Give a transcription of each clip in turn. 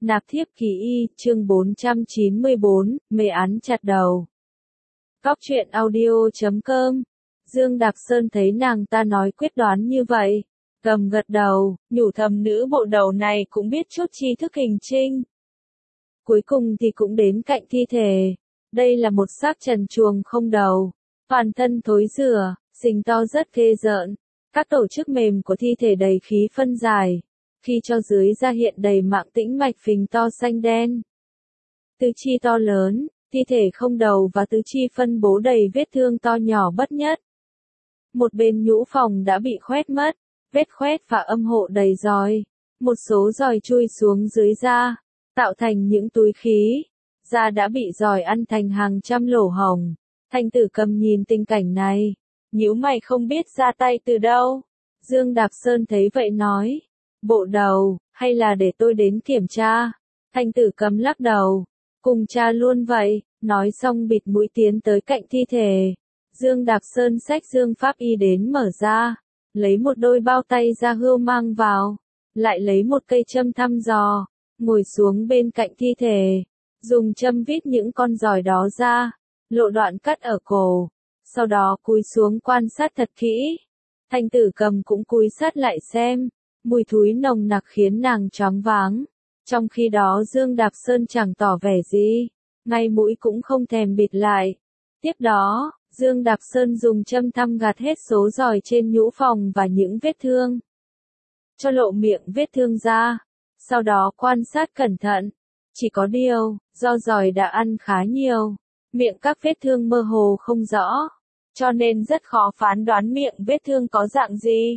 Nạp thiếp kỳ y, chương 494, mê án chặt đầu. Cóc truyện audio.com. Dương Đạp Sơn thấy nàng ta nói quyết đoán như vậy, cầm gật đầu, nhủ thầm nữ bộ đầu này cũng biết chút tri thức hình trinh. Cuối cùng thì cũng đến cạnh thi thể. Đây là một xác trần truồng không đầu, toàn thân thối rữa, xình to rất ghê rợn. Các tổ chức mềm của thi thể đầy khí phân giải. Khi cho dưới ra hiện đầy mạng tĩnh mạch phình to xanh đen. Tứ chi to lớn, thi thể không đầu và tứ chi phân bố đầy vết thương to nhỏ bất nhất. Một bên nhũ phòng đã bị khoét mất, vết khoét và âm hộ đầy giòi. Một số giòi chui xuống dưới da, tạo thành những túi khí. Da đã bị giòi ăn thành hàng trăm lỗ hổng. Thanh Tử Cầm nhìn tình cảnh này, nhíu mày không biết ra tay từ đâu. Dương Đạp Sơn thấy vậy nói. Bộ đầu, hay là để tôi đến kiểm tra? Thanh Tử Cầm lắc đầu. Cùng cha luôn vậy, nói xong bịt mũi tiến tới cạnh thi thể. Dương Đạp Sơn xách Dương Pháp Y đến mở ra, lấy một đôi bao tay da hươu mang vào, lại lấy một cây châm thăm dò, ngồi xuống bên cạnh thi thể, dùng châm vít những con giòi đó ra, lộ đoạn cắt ở cổ, sau đó cúi xuống quan sát thật kỹ. Thanh Tử Cầm cũng cúi sát lại xem. Mùi thúi nồng nặc khiến nàng choáng váng. Trong khi đó Dương Đạp Sơn chẳng tỏ vẻ gì, ngay mũi cũng không thèm bịt lại. Tiếp đó, Dương Đạp Sơn dùng châm thăm gạt hết số giòi trên nhũ phòng và những vết thương, cho lộ miệng vết thương ra. Sau đó quan sát cẩn thận. Chỉ có điều, do giòi đã ăn khá nhiều, miệng các vết thương mơ hồ không rõ, cho nên rất khó phán đoán miệng vết thương có dạng gì.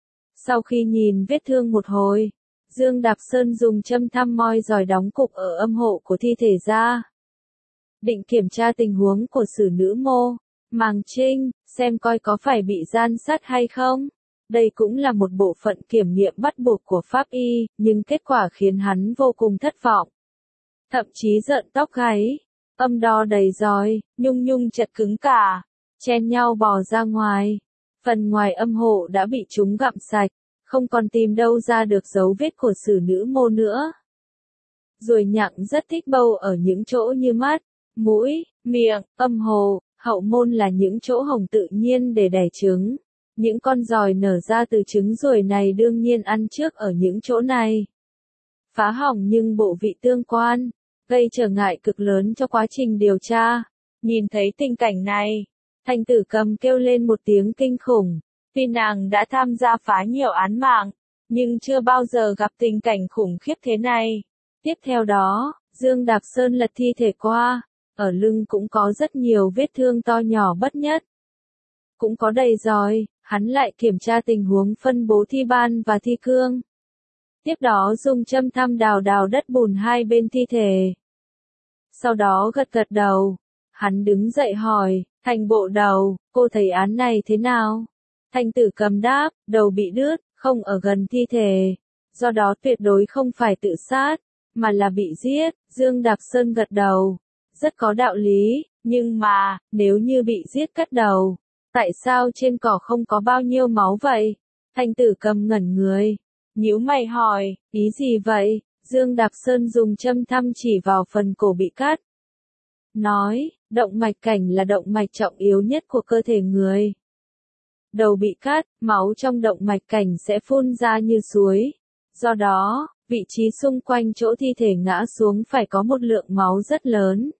Sau khi nhìn vết thương một hồi, Dương Đạp Sơn dùng châm thăm moi giòi đóng cục ở âm hộ của thi thể ra. Định kiểm tra tình huống của xử nữ mô, Màng Trinh, xem coi có phải bị gian sát hay không. Đây cũng là một bộ phận kiểm nghiệm bắt buộc của pháp y, nhưng kết quả khiến hắn vô cùng thất vọng. Thậm chí rợn tóc gáy, âm đo đầy giòi, nhung chật cứng cả, chen nhau bò ra ngoài. Phần ngoài âm hộ đã bị chúng gặm sạch, không còn tìm đâu ra được dấu vết của xử nữ mô nữa. Ruồi nhặng rất thích bâu ở những chỗ như mắt, mũi, miệng, âm hồ, hậu môn là những chỗ hồng tự nhiên để đẻ trứng. Những con giòi nở ra từ trứng ruồi này đương nhiên ăn trước ở những chỗ này. Phá hỏng nhưng bộ vị tương quan, gây trở ngại cực lớn cho quá trình điều tra. Nhìn thấy tình cảnh này, Thanh Tử Cầm kêu lên một tiếng kinh khủng. Tuy nàng đã tham gia phá nhiều án mạng, nhưng chưa bao giờ gặp tình cảnh khủng khiếp thế này. Tiếp theo đó, Dương Đạp Sơn lật thi thể qua, ở lưng cũng có rất nhiều vết thương to nhỏ bất nhất. Cũng có đầy giòi, hắn lại kiểm tra tình huống phân bố thi ban và thi cương. Tiếp đó dùng châm thăm đào đất bùn hai bên thi thể. Sau đó gật đầu, hắn đứng dậy hỏi, Thành bộ đầu, cô thấy án này thế nào? Thanh Tử Cầm đáp, đầu bị đứt, không ở gần thi thể, do đó tuyệt đối không phải tự sát, mà là bị giết. Dương Đạp Sơn gật đầu, rất có đạo lý, nhưng mà, nếu như bị giết cắt đầu, tại sao trên cỏ không có bao nhiêu máu vậy? Thanh Tử Cầm ngẩn người, nhíu mày hỏi, ý gì vậy? Dương Đạp Sơn dùng châm thăm chỉ vào phần cổ bị cắt. Nói, động mạch cảnh là động mạch trọng yếu nhất của cơ thể người. Đầu bị cắt, máu trong động mạch cảnh sẽ phun ra như suối. Do đó, vị trí xung quanh chỗ thi thể ngã xuống phải có một lượng máu rất lớn.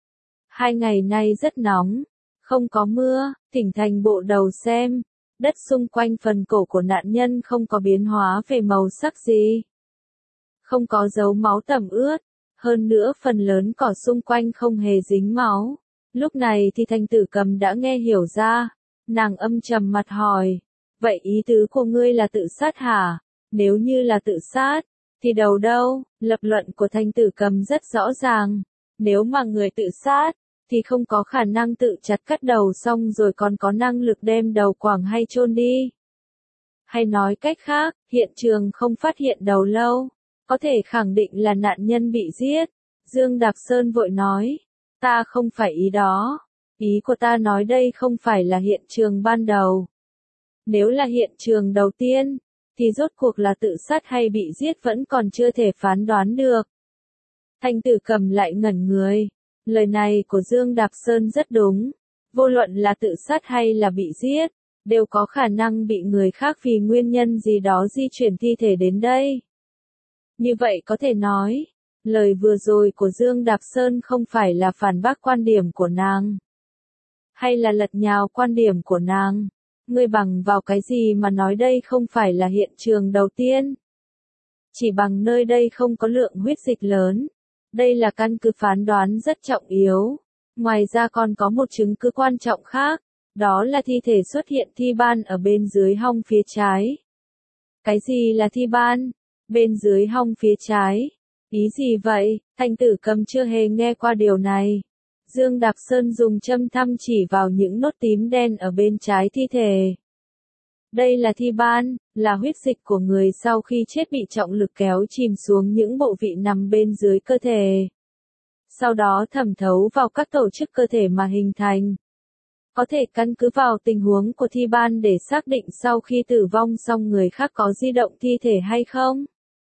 2 ngày nay rất nóng, không có mưa, thỉnh Thành bộ đầu xem, đất xung quanh phần cổ của nạn nhân không có biến hóa về màu sắc gì. Không có dấu máu tẩm ướt, hơn nữa phần lớn cỏ xung quanh không hề dính máu. Lúc này thì Thanh Tử Cầm đã nghe hiểu ra. Nàng âm trầm mặt hỏi, vậy ý tứ của ngươi là tự sát hả? Nếu như là tự sát, thì đầu đâu? Lập luận của Thanh Tử Cầm rất rõ ràng. Nếu mà người tự sát, thì không có khả năng tự chặt cắt đầu xong rồi còn có năng lực đem đầu quẳng hay chôn đi. Hay nói cách khác, hiện trường không phát hiện đầu lâu, có thể khẳng định là nạn nhân bị giết. Dương Đạp Sơn vội nói, ta không phải ý đó. Ý của ta nói đây không phải là hiện trường ban đầu. Nếu là hiện trường đầu tiên, thì rốt cuộc là tự sát hay bị giết vẫn còn chưa thể phán đoán được. Thanh Tử Cầm lại ngẩn người. Lời này của Dương Đạp Sơn rất đúng. Vô luận là tự sát hay là bị giết, đều có khả năng bị người khác vì nguyên nhân gì đó di chuyển thi thể đến đây. Như vậy có thể nói, lời vừa rồi của Dương Đạp Sơn không phải là phản bác quan điểm của nàng, hay là lật nhào quan điểm của nàng. Ngươi bằng vào cái gì mà nói đây không phải là hiện trường đầu tiên? Chỉ bằng nơi đây không có lượng huyết dịch lớn. Đây là căn cứ phán đoán rất trọng yếu. Ngoài ra còn có một chứng cứ quan trọng khác, đó là thi thể xuất hiện thi ban ở bên dưới hông phía trái. Cái gì là thi ban? Bên dưới hông phía trái. Ý gì vậy? Thanh Tử Cầm chưa hề nghe qua điều này. Dương Đạp Sơn dùng châm thăm chỉ vào những nốt tím đen ở bên trái thi thể. Đây là thi ban, là huyết dịch của người sau khi chết bị trọng lực kéo chìm xuống những bộ vị nằm bên dưới cơ thể. Sau đó thẩm thấu vào các tổ chức cơ thể mà hình thành. Có thể căn cứ vào tình huống của thi ban để xác định sau khi tử vong xong người khác có di động thi thể hay không.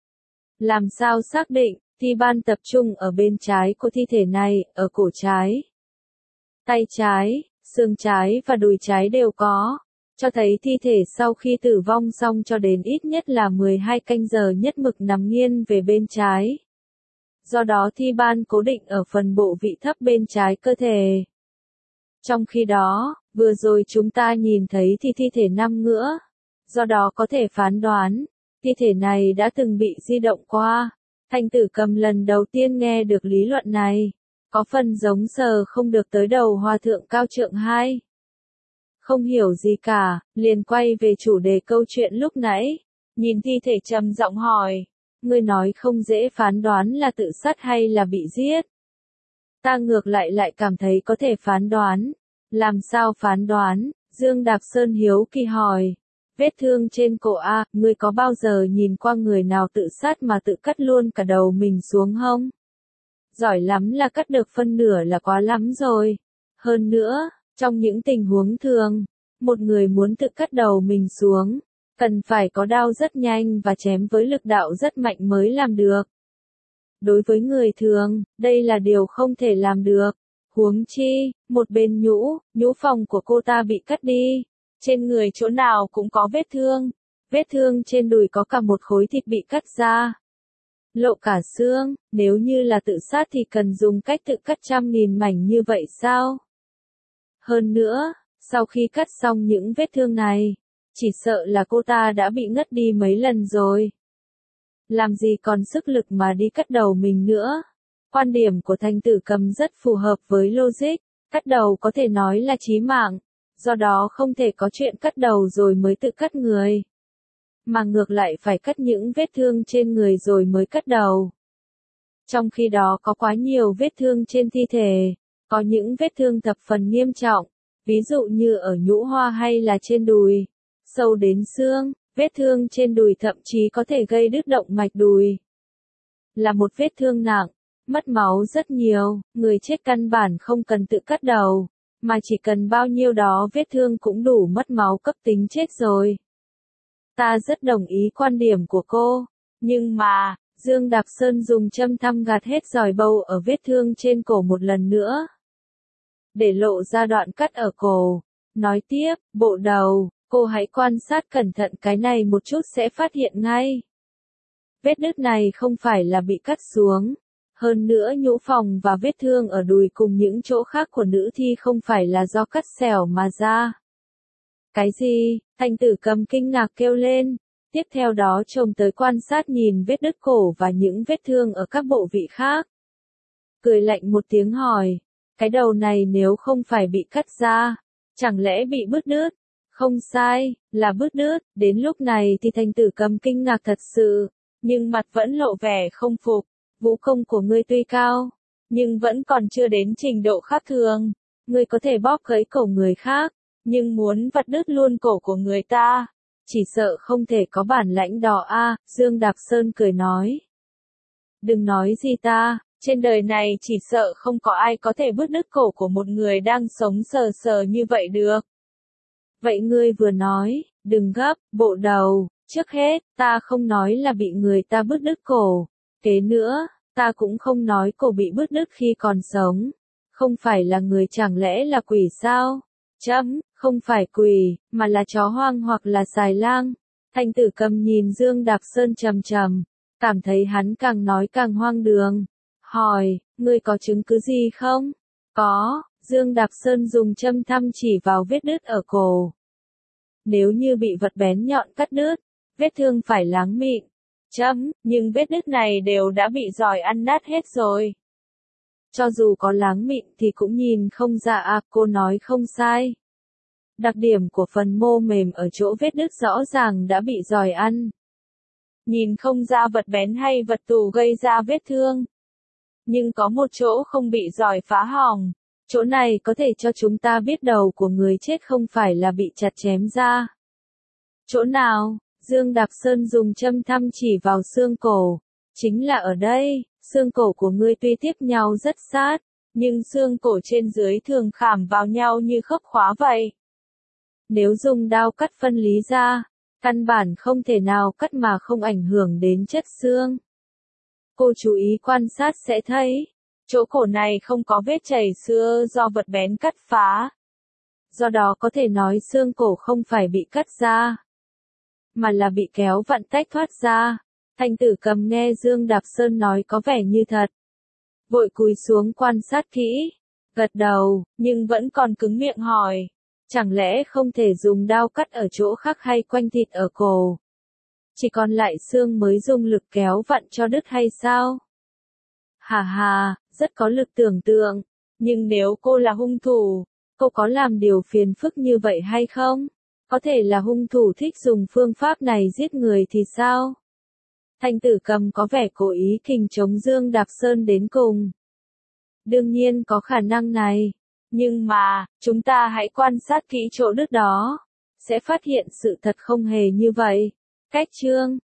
Làm sao xác định? Thi ban tập trung ở bên trái của thi thể này, ở cổ trái, tay trái, xương trái và đùi trái đều có, cho thấy thi thể sau khi tử vong xong cho đến ít nhất là 12 canh giờ nhất mực nằm nghiêng về bên trái. Do đó thi ban cố định ở phần bộ vị thấp bên trái cơ thể. Trong khi đó, vừa rồi chúng ta nhìn thấy thì thi thể nằm ngửa, do đó có thể phán đoán, thi thể này đã từng bị di động qua. Thanh Tử Cầm lần đầu tiên nghe được lý luận này, có phần giống sờ không được tới đầu Hòa Thượng Cao Trượng hai. Không hiểu gì cả, liền quay về chủ đề câu chuyện lúc nãy, nhìn thi thể trầm giọng hỏi, ngươi nói không dễ phán đoán là tự sát hay là bị giết. Ta ngược lại cảm thấy có thể phán đoán. Làm sao phán đoán? Dương Đạp Sơn hiếu kỳ hỏi. Vết thương trên cổ A, ngươi có bao giờ nhìn qua người nào tự sát mà tự cắt luôn cả đầu mình xuống không? Giỏi lắm là cắt được phân nửa là quá lắm rồi. Hơn nữa, trong những tình huống thường, một người muốn tự cắt đầu mình xuống, cần phải có đao rất nhanh và chém với lực đạo rất mạnh mới làm được. Đối với người thường, đây là điều không thể làm được. Huống chi, một bên nhũ phòng của cô ta bị cắt đi. Trên người chỗ nào cũng có vết thương trên đùi có cả một khối thịt bị cắt ra. Lộ cả xương, nếu như là tự sát thì cần dùng cách tự cắt trăm nghìn mảnh như vậy sao? Hơn nữa, sau khi cắt xong những vết thương này, chỉ sợ là cô ta đã bị ngất đi mấy lần rồi. Làm gì còn sức lực mà đi cắt đầu mình nữa? Quan điểm của Thanh Tử Cầm rất phù hợp với logic, cắt đầu có thể nói là chí mạng, do đó không thể có chuyện cắt đầu rồi mới tự cắt người. Mà ngược lại phải cắt những vết thương trên người rồi mới cắt đầu. Trong khi đó có quá nhiều vết thương trên thi thể, có những vết thương thập phần nghiêm trọng, ví dụ như ở nhũ hoa hay là trên đùi, sâu đến xương, vết thương trên đùi thậm chí có thể gây đứt động mạch đùi. Là một vết thương nặng, mất máu rất nhiều, người chết căn bản không cần tự cắt đầu, mà chỉ cần bao nhiêu đó vết thương cũng đủ mất máu cấp tính chết rồi. Ta rất đồng ý quan điểm của cô, nhưng mà, Dương Đạp Sơn dùng châm thăm gạt hết giòi bầu ở vết thương trên cổ một lần nữa, để lộ ra đoạn cắt ở cổ. Nói tiếp, bộ đầu, cô hãy quan sát cẩn thận cái này một chút sẽ phát hiện ngay. Vết đứt này không phải là bị cắt xuống. Hơn nữa nhũ phòng và vết thương ở đùi cùng những chỗ khác của nữ thi không phải là do cắt xẻo mà ra. Cái gì? Thanh Tử Cầm kinh ngạc kêu lên. Tiếp theo đó trông tới quan sát nhìn vết đứt cổ và những vết thương ở các bộ vị khác. Cười lạnh một tiếng hỏi. Cái đầu này nếu không phải bị cắt ra, chẳng lẽ bị bứt đứt? Không sai, là bứt đứt. Đến lúc này thì Thanh Tử Cầm kinh ngạc thật sự, nhưng mặt vẫn lộ vẻ không phục. Vũ công của ngươi tuy cao, nhưng vẫn còn chưa đến trình độ khác thường. Ngươi có thể bóp gãy cổ người khác, nhưng muốn vặt đứt luôn cổ của người ta, chỉ sợ không thể có bản lãnh đó a. Dương Đạp Sơn cười nói. Đừng nói gì ta, trên đời này chỉ sợ không có ai có thể bứt đứt cổ của một người đang sống sờ sờ như vậy được. Vậy ngươi vừa nói, đừng gấp, bộ đầu, trước hết, ta không nói là bị người ta bứt đứt cổ. Kế nữa, Ta cũng không nói cổ bị bứt đứt khi còn sống. Không phải là người chẳng lẽ là quỷ sao? Chấm, không phải quỷ, mà là chó hoang hoặc là xài lang. Thanh Tử Cầm nhìn Dương Đạp Sơn trầm trầm, cảm thấy hắn càng nói càng hoang đường. Hỏi, ngươi có chứng cứ gì không? Có, Dương Đạp Sơn dùng châm thăm chỉ vào vết đứt ở cổ. Nếu như bị vật bén nhọn cắt đứt, vết thương phải láng mịn. Chấm, nhưng vết đứt này đều đã bị giỏi ăn nát hết rồi. Cho dù có láng mịn thì cũng nhìn không ra à, cô nói không sai. Đặc điểm của phần mô mềm ở chỗ vết đứt rõ ràng đã bị giỏi ăn. Nhìn không ra vật bén hay vật tù gây ra vết thương. Nhưng có một chỗ không bị giỏi phá hỏng. Chỗ này có thể cho chúng ta biết đầu của người chết không phải là bị chặt chém ra. Chỗ nào? Dương Đạp Sơn dùng châm thăm chỉ vào xương cổ. Chính là ở đây, xương cổ của ngươi tuy tiếp nhau rất sát, nhưng xương cổ trên dưới thường khảm vào nhau như khớp khóa vậy. Nếu dùng dao cắt phân lý ra, căn bản không thể nào cắt mà không ảnh hưởng đến chất xương. Cô chú ý quan sát sẽ thấy, chỗ cổ này không có vết chảy xưa do vật bén cắt phá. Do đó có thể nói xương cổ không phải bị cắt ra, mà là bị kéo vặn tách thoát ra. Thanh Tử Cầm nghe Dương Đạp Sơn nói có vẻ như thật. Vội cúi xuống quan sát kỹ, gật đầu, nhưng vẫn còn cứng miệng hỏi. Chẳng lẽ không thể dùng dao cắt ở chỗ khác hay quanh thịt ở cổ? Chỉ còn lại xương mới dùng lực kéo vặn cho đứt hay sao? Hà hà, rất có lực tưởng tượng. Nhưng nếu cô là hung thủ, cô có làm điều phiền phức như vậy hay không? Có thể là hung thủ thích dùng phương pháp này giết người thì sao? Thanh Tử Cầm có vẻ cố ý kình chống Dương Đạp Sơn đến cùng. Đương nhiên có khả năng này. Nhưng mà, chúng ta hãy quan sát kỹ chỗ đứt đó. Sẽ phát hiện sự thật không hề như vậy. Cách chương